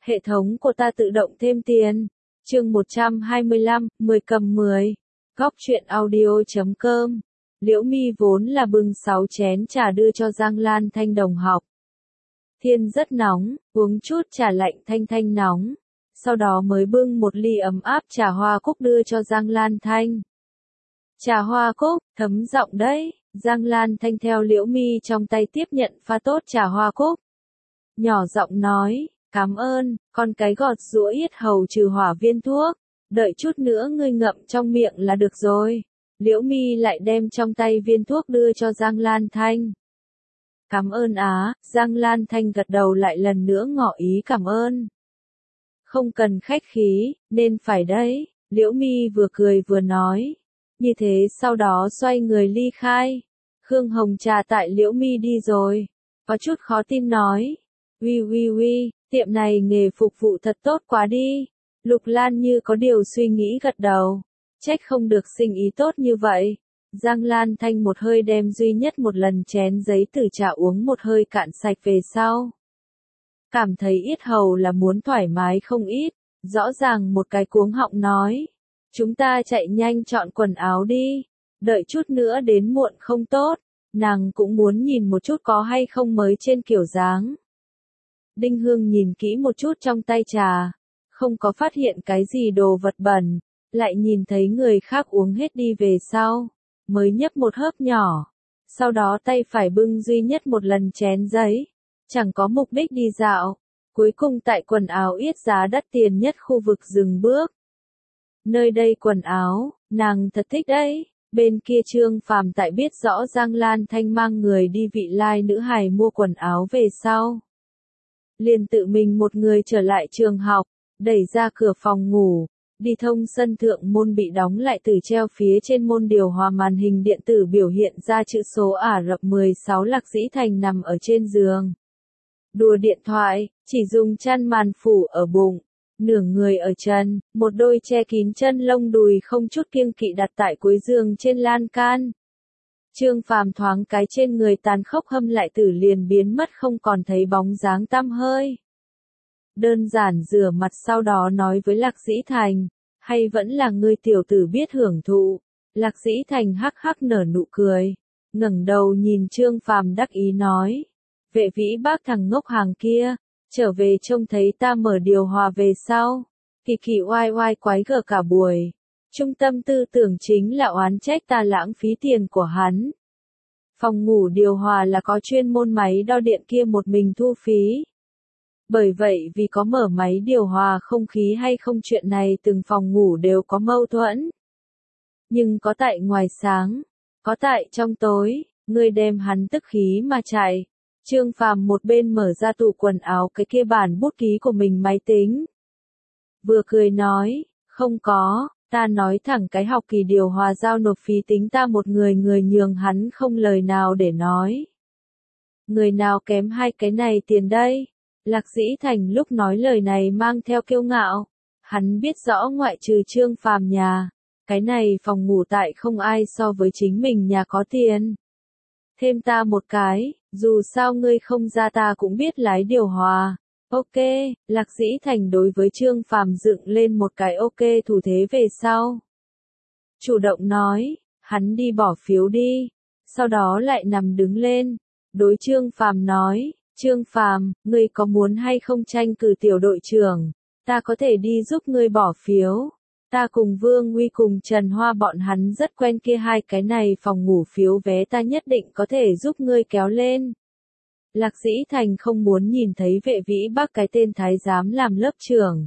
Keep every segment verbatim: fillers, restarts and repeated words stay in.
Hệ thống của ta tự động thêm tiền. Chương một trăm hai mươi lăm, mười cầm mười. Góc truyện audio chấm com. Liễu Mi vốn là bưng sáu chén trà đưa cho Giang Lan Thanh đồng học. Thiên rất nóng, uống chút trà lạnh thanh thanh nóng. Sau đó mới bưng một ly ấm áp trà hoa cúc đưa cho Giang Lan Thanh. Trà hoa cúc, thấm giọng đấy. Giang Lan Thanh theo Liễu Mi trong tay tiếp nhận pha tốt trà hoa cúc. Nhỏ giọng nói, cảm ơn, con cái gọt giũa yết hầu trừ hỏa viên thuốc. Đợi chút nữa ngươi ngậm trong miệng là được rồi. Liễu Mi lại đem trong tay viên thuốc đưa cho Giang Lan Thanh. Cảm ơn á, Giang Lan Thanh gật đầu lại lần nữa ngỏ ý cảm ơn. Không cần khách khí, nên phải đấy, Liễu Mi vừa cười vừa nói. Như thế sau đó xoay người ly khai. Khương Hồng Trà tại Liễu Mi đi rồi. Có chút khó tin nói. Uy uy uy, tiệm này nghề phục vụ thật tốt quá đi. Lục Lan như có điều suy nghĩ gật đầu. Trách không được sinh ý tốt như vậy. Giang Lan Thanh một hơi đem duy nhất một lần chén giấy từ trà uống một hơi cạn sạch về sau. Cảm thấy yết hầu là muốn thoải mái không ít. Rõ ràng một cái cuống họng nói. Chúng ta chạy nhanh chọn quần áo đi. Đợi chút nữa đến muộn không tốt. Nàng cũng muốn nhìn một chút có hay không mới trên kiểu dáng. Đinh Hương nhìn kỹ một chút trong tay trà. Không có phát hiện cái gì đồ vật bẩn. Lại nhìn thấy người khác uống hết đi về sau. Mới nhấp một hớp nhỏ. Sau đó tay phải bưng duy nhất một lần chén giấy. Chẳng có mục đích đi dạo. Cuối cùng tại quần áo yết giá đắt tiền nhất khu vực dừng bước. Nơi đây quần áo, nàng thật thích đấy. Bên kia Trương Phàm tại biết rõ Giang Lan Thanh mang người đi vị lai nữ hài mua quần áo về sau. Liền tự mình một người trở lại trường học, đẩy ra cửa phòng ngủ, đi thông sân thượng môn bị đóng lại từ treo phía trên môn điều hòa màn hình điện tử biểu hiện ra chữ số Ả Rập mười sáu. Lạc Dĩ Thành nằm ở trên giường. Đùa điện thoại, chỉ dùng chăn màn phủ ở bụng. Nửa người ở chân, một đôi che kín chân lông đùi không chút kiêng kỵ đặt tại cuối giường trên lan can. Trương Phàm thoáng cái trên người tàn khốc hâm lại tử liền biến mất không còn thấy bóng dáng tăm hơi. Đơn giản rửa mặt sau đó nói với Lạc Dĩ Thành, hay vẫn là người tiểu tử biết hưởng thụ. Lạc Dĩ Thành hắc hắc nở nụ cười, ngẩng đầu nhìn Trương Phàm đắc ý nói, Vệ Vĩ bác thằng ngốc hàng kia. Trở về trông thấy ta mở điều hòa về sau. Kỳ kỳ oai oai quái gở cả buổi. Trung tâm tư tưởng chính là oán trách ta lãng phí tiền của hắn. Phòng ngủ điều hòa là có chuyên môn máy đo điện kia một mình thu phí. Bởi vậy vì có mở máy điều hòa không khí hay không chuyện này từng phòng ngủ đều có mâu thuẫn. Nhưng có tại ngoài sáng, có tại trong tối, ngươi đem hắn tức khí mà chạy. Trương Phàm một bên mở ra tủ quần áo cái kia bản bút ký của mình máy tính. Vừa cười nói, không có, ta nói thẳng cái học kỳ điều hòa giao nộp phí tính ta một người người nhường hắn không lời nào để nói. Người nào kém hai cái này tiền đây? Lạc Dĩ Thành lúc nói lời này mang theo kiêu ngạo. Hắn biết rõ ngoại trừ Trương Phàm nhà. Cái này phòng ngủ tại không ai so với chính mình nhà có tiền. Thêm ta một cái, dù sao ngươi không ra ta cũng biết lái điều hòa. Ok, Lạc Dĩ Thành đối với Trương Phàm dựng lên một cái ok thủ thế về sau. Chủ động nói, hắn đi bỏ phiếu đi. Sau đó lại nằm đứng lên. Đối Trương Phàm nói, Trương Phàm, ngươi có muốn hay không tranh cử tiểu đội trưởng? Ta có thể đi giúp ngươi bỏ phiếu. Ta cùng Vương Uy cùng Trần Hoa bọn hắn rất quen kia hai cái này phòng ngủ phiếu vé ta nhất định có thể giúp ngươi kéo lên. Lạc Dĩ Thành không muốn nhìn thấy Vệ Vĩ bác cái tên thái giám làm lớp trưởng.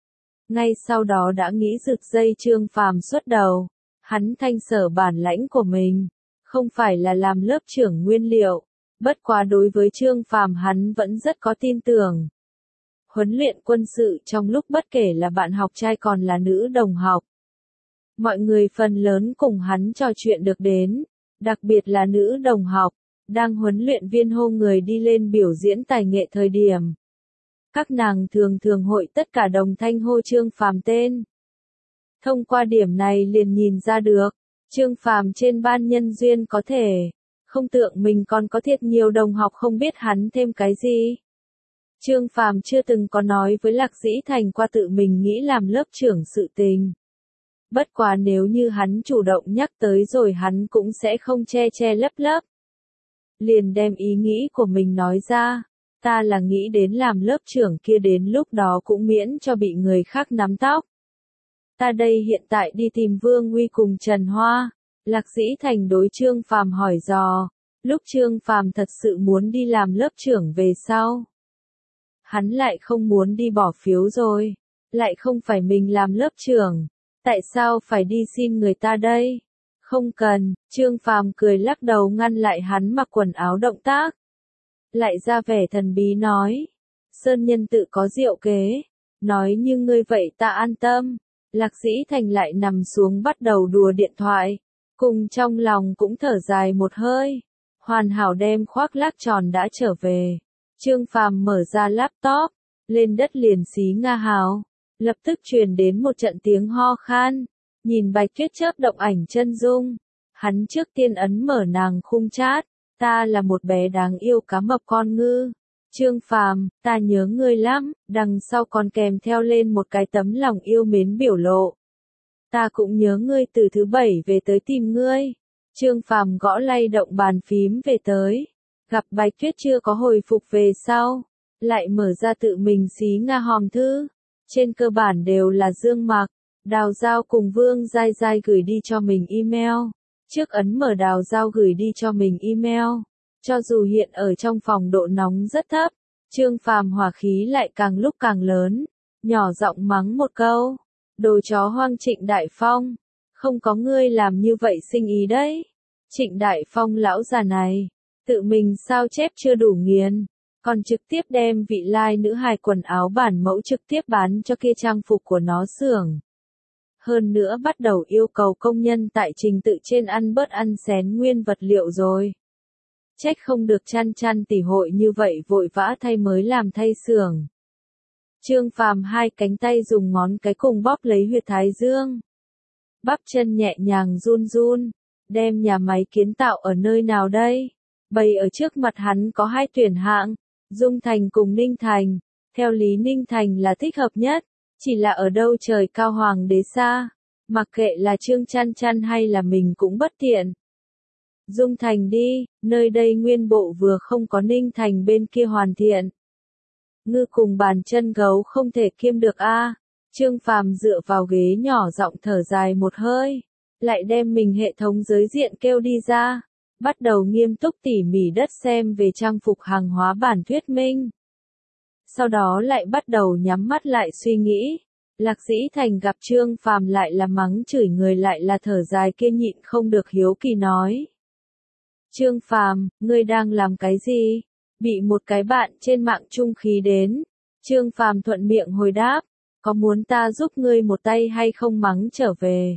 Ngay sau đó đã nghĩ rực dây Trương Phàm xuất đầu. Hắn thanh sở bản lãnh của mình. Không phải là làm lớp trưởng nguyên liệu. Bất quá đối với Trương Phàm hắn vẫn rất có tin tưởng. Huấn luyện quân sự trong lúc bất kể là bạn học trai còn là nữ đồng học. Mọi người phần lớn cùng hắn trò chuyện được đến, đặc biệt là nữ đồng học, đang huấn luyện viên hô người đi lên biểu diễn tài nghệ thời điểm. Các nàng thường thường hội tất cả đồng thanh hô Trương Phàm tên. Thông qua điểm này liền nhìn ra được, Trương Phàm trên ban nhân duyên có thể, không tượng mình còn có thiệt nhiều đồng học không biết hắn thêm cái gì. Trương Phàm chưa từng có nói với Lạc Dĩ Thành qua tự mình nghĩ làm lớp trưởng sự tình. Bất quá nếu như hắn chủ động nhắc tới rồi hắn cũng sẽ không che che lấp lấp. Liền đem ý nghĩ của mình nói ra, ta là nghĩ đến làm lớp trưởng kia đến lúc đó cũng miễn cho bị người khác nắm tóc. Ta đây hiện tại đi tìm Vương Uy cùng Trần Hoa. Lạc Dĩ Thành đối Trương Phàm hỏi dò, lúc Trương Phàm thật sự muốn đi làm lớp trưởng về sau. Hắn lại không muốn đi bỏ phiếu rồi, lại không phải mình làm lớp trưởng, tại sao phải đi xin người ta đây? Không cần, Trương Phàm cười lắc đầu ngăn lại hắn mặc quần áo động tác. Lại ra vẻ thần bí nói, Sơn Nhân tự có diệu kế, nói như ngươi vậy ta an tâm. Lạc Dĩ Thành lại nằm xuống bắt đầu đùa điện thoại, cùng trong lòng cũng thở dài một hơi, hoàn hảo đem khoác lác tròn đã trở về. Trương Phàm mở ra laptop, lên đất liền xí nga hào, lập tức truyền đến một trận tiếng ho khan, nhìn Bạch Tuyết chớp động ảnh chân dung, hắn trước tiên ấn mở nàng khung chat, ta là một bé đáng yêu cá mập con ngư. Trương Phàm, ta nhớ ngươi lắm, đằng sau còn kèm theo lên một cái tấm lòng yêu mến biểu lộ. Ta cũng nhớ ngươi từ thứ bảy về tới tìm ngươi. Trương Phàm gõ lay động bàn phím về tới. Gặp Bạch Tuyết chưa có hồi phục về sau. Lại mở ra tự mình xí nga hòm thư. Trên cơ bản đều là Dương Mạc, Đào Giao cùng Vương Giai Giai gửi đi cho mình email. Trước ấn mở Đào Giao gửi đi cho mình email. Cho dù hiện ở trong phòng độ nóng rất thấp, Trương Phàm hỏa khí lại càng lúc càng lớn. Nhỏ giọng mắng một câu. Đồ chó hoang Trịnh Đại Phong, không có ngươi làm như vậy sinh ý đấy. Trịnh Đại Phong lão già này, tự mình sao chép chưa đủ nghiền, còn trực tiếp đem vị lai nữ hài quần áo bản mẫu trực tiếp bán cho kia trang phục của nó xưởng. Hơn nữa bắt đầu yêu cầu công nhân tại trình tự trên ăn bớt ăn xén nguyên vật liệu rồi. Trách không được chăn chăn tỉ hội như vậy vội vã thay mới làm thay xưởng. Trương Phàm hai cánh tay dùng ngón cái cùng bóp lấy huyệt thái dương. Bắp chân nhẹ nhàng run run, đem nhà máy kiến tạo ở nơi nào đây? Bày ở trước mặt hắn có hai tuyển hạng, Dung Thành cùng Ninh Thành. Theo lý Ninh Thành là thích hợp nhất, chỉ là ở đâu trời cao hoàng đế xa, mặc kệ là Trương Chăn Chăn hay là mình cũng bất tiện. Dung Thành đi, nơi đây nguyên bộ vừa không có Ninh Thành bên kia hoàn thiện. Ngư cùng bàn chân gấu không thể kiêm được a. À. Trương Phàm dựa vào ghế nhỏ giọng thở dài một hơi, lại đem mình hệ thống giới diện kêu đi ra, bắt đầu nghiêm túc tỉ mỉ đất xem về trang phục hàng hóa bản thuyết minh. Sau đó lại bắt đầu nhắm mắt lại suy nghĩ. Lạc Dĩ Thành gặp Trương Phàm lại là mắng chửi người lại là thở dài kia nhịn không được hiếu kỳ nói. Trương Phàm, ngươi đang làm cái gì? Bị một cái bạn trên mạng trung khí đến. Trương Phàm thuận miệng hồi đáp, có muốn ta giúp ngươi một tay hay không mắng trở về?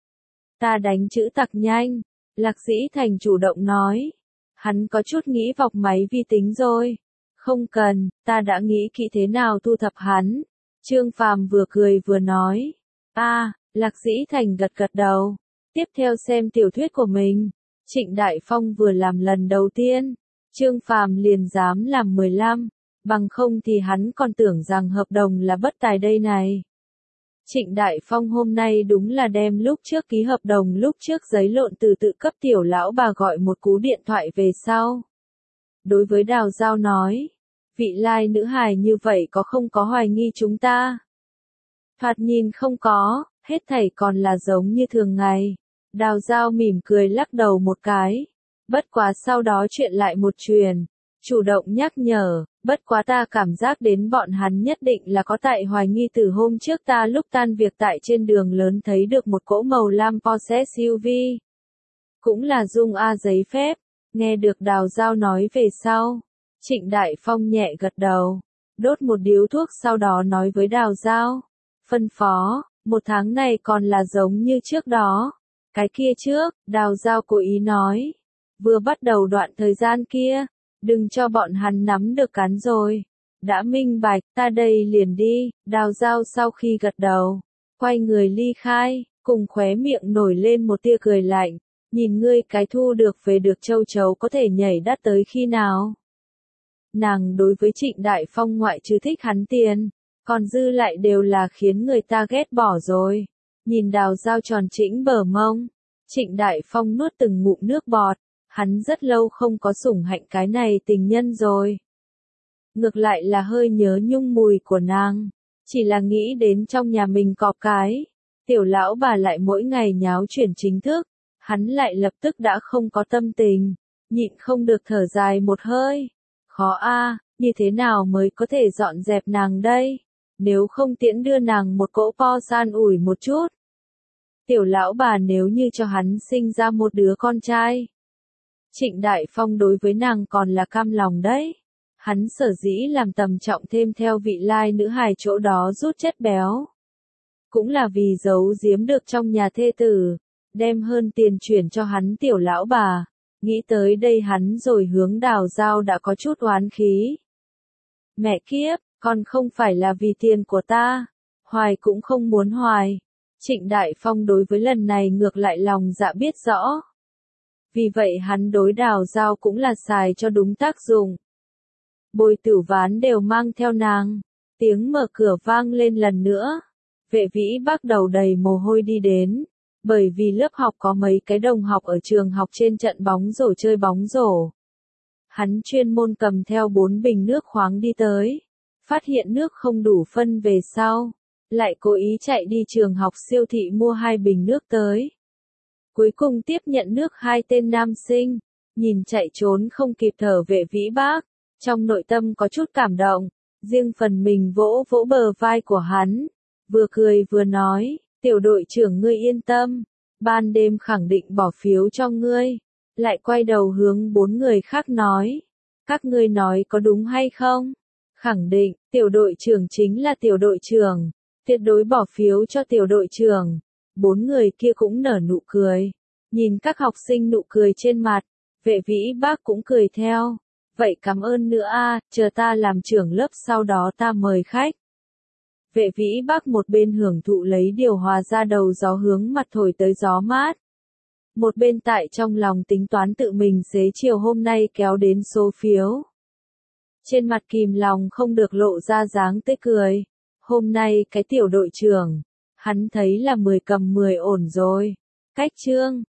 Ta đánh chữ tặc nhanh. Lạc Dĩ Thành chủ động nói. Hắn có chút nghĩ vọc máy vi tính rồi. Không cần, ta đã nghĩ kỹ thế nào thu thập hắn. Trương Phàm vừa cười vừa nói. A, à, Lạc Dĩ Thành gật gật đầu. Tiếp theo xem tiểu thuyết của mình. Trịnh Đại Phong vừa làm lần đầu tiên. Trương Phàm liền dám làm mười lăm, bằng không thì hắn còn tưởng rằng hợp đồng là bất tài đây này. Trịnh Đại Phong hôm nay đúng là đem lúc trước ký hợp đồng lúc trước giấy lộn từ tự cấp tiểu lão bà gọi một cú điện thoại về sau. Đối với Đào Giao nói, vị lai nữ hài như vậy có không có hoài nghi chúng ta? Thoạt nhìn không có, hết thảy còn là giống như thường ngày. Đào Giao mỉm cười lắc đầu một cái. Bất quá sau đó chuyện lại một truyền, chủ động nhắc nhở, bất quá ta cảm giác đến bọn hắn nhất định là có tại hoài nghi từ hôm trước ta lúc tan việc tại trên đường lớn thấy được một cỗ màu lam Porsche ét u vê. Cũng là Dung A giấy phép, nghe được Đào Giao nói về sau. Trịnh Đại Phong nhẹ gật đầu, đốt một điếu thuốc sau đó nói với Đào Giao. Phân phó, một tháng này còn là giống như trước đó. Cái kia trước, Đào Giao cố ý nói. Vừa bắt đầu đoạn thời gian kia, đừng cho bọn hắn nắm được cán rồi. Đã minh bạch, ta đây liền đi. Đào Giao sau khi gật đầu, quay người ly khai, cùng khóe miệng nổi lên một tia cười lạnh. Nhìn ngươi cái thu được về được châu chấu có thể nhảy đắt tới khi nào? Nàng đối với Trịnh Đại Phong ngoại trừ thích hắn tiền, còn dư lại đều là khiến người ta ghét bỏ rồi. Nhìn Đào Giao tròn trĩnh bờ mông, Trịnh Đại Phong nuốt từng ngụm nước bọt, hắn rất lâu không có sủng hạnh cái này tình nhân rồi. Ngược lại là hơi nhớ nhung mùi của nàng, chỉ là nghĩ đến trong nhà mình có cái, tiểu lão bà lại mỗi ngày nháo chuyển chính thức, hắn lại lập tức đã không có tâm tình, nhịn không được thở dài một hơi. Khó a, như thế nào mới có thể dọn dẹp nàng đây? Nếu không tiễn đưa nàng một cỗ po san ủi một chút. Tiểu lão bà nếu như cho hắn sinh ra một đứa con trai. Trịnh Đại Phong đối với nàng còn là cam lòng đấy. Hắn sở dĩ làm tầm trọng thêm theo vị lai nữ hài chỗ đó rút chất béo. Cũng là vì giấu giếm được trong nhà thê tử, đem hơn tiền chuyển cho hắn tiểu lão bà. Nghĩ tới đây hắn rồi hướng Đào Giao đã có chút oán khí. Mẹ kiếp, còn không phải là vì tiền của ta, hoài cũng không muốn hoài. Trịnh Đại Phong đối với lần này ngược lại lòng dạ biết rõ. Vì vậy hắn đối Đào Giao cũng là xài cho đúng tác dụng. Bồi tử ván đều mang theo nàng, tiếng mở cửa vang lên lần nữa. Vệ Vĩ Bác đầu đầy mồ hôi đi đến, bởi vì lớp học có mấy cái đồng học ở trường học trên trận bóng rổ chơi bóng rổ. Hắn chuyên môn cầm theo bốn bình nước khoáng đi tới, phát hiện nước không đủ phân về sau, lại cố ý chạy đi trường học siêu thị mua hai bình nước tới. Cuối cùng tiếp nhận nước hai tên nam sinh, nhìn chạy trốn không kịp thở Vệ Vĩ Bác, trong nội tâm có chút cảm động, riêng phần mình vỗ vỗ bờ vai của hắn, vừa cười vừa nói, tiểu đội trưởng ngươi yên tâm, ban đêm khẳng định bỏ phiếu cho ngươi, lại quay đầu hướng bốn người khác nói, các ngươi nói có đúng hay không? Khẳng định, tiểu đội trưởng chính là tiểu đội trưởng, tuyệt đối bỏ phiếu cho tiểu đội trưởng. Bốn người kia cũng nở nụ cười, nhìn các học sinh nụ cười trên mặt, Vệ Vĩ Bác cũng cười theo. Vậy cảm ơn nữa a, chờ ta làm trưởng lớp sau đó ta mời khách. Vệ Vĩ Bác một bên hưởng thụ lấy điều hòa ra đầu gió hướng mặt thổi tới gió mát. Một bên tại trong lòng tính toán tự mình xế chiều hôm nay kéo đến số phiếu. Trên mặt kìm lòng không được lộ ra dáng tươi cười. Hôm nay cái tiểu đội trưởng, hắn thấy là mười cầm mười ổn rồi. Cách chương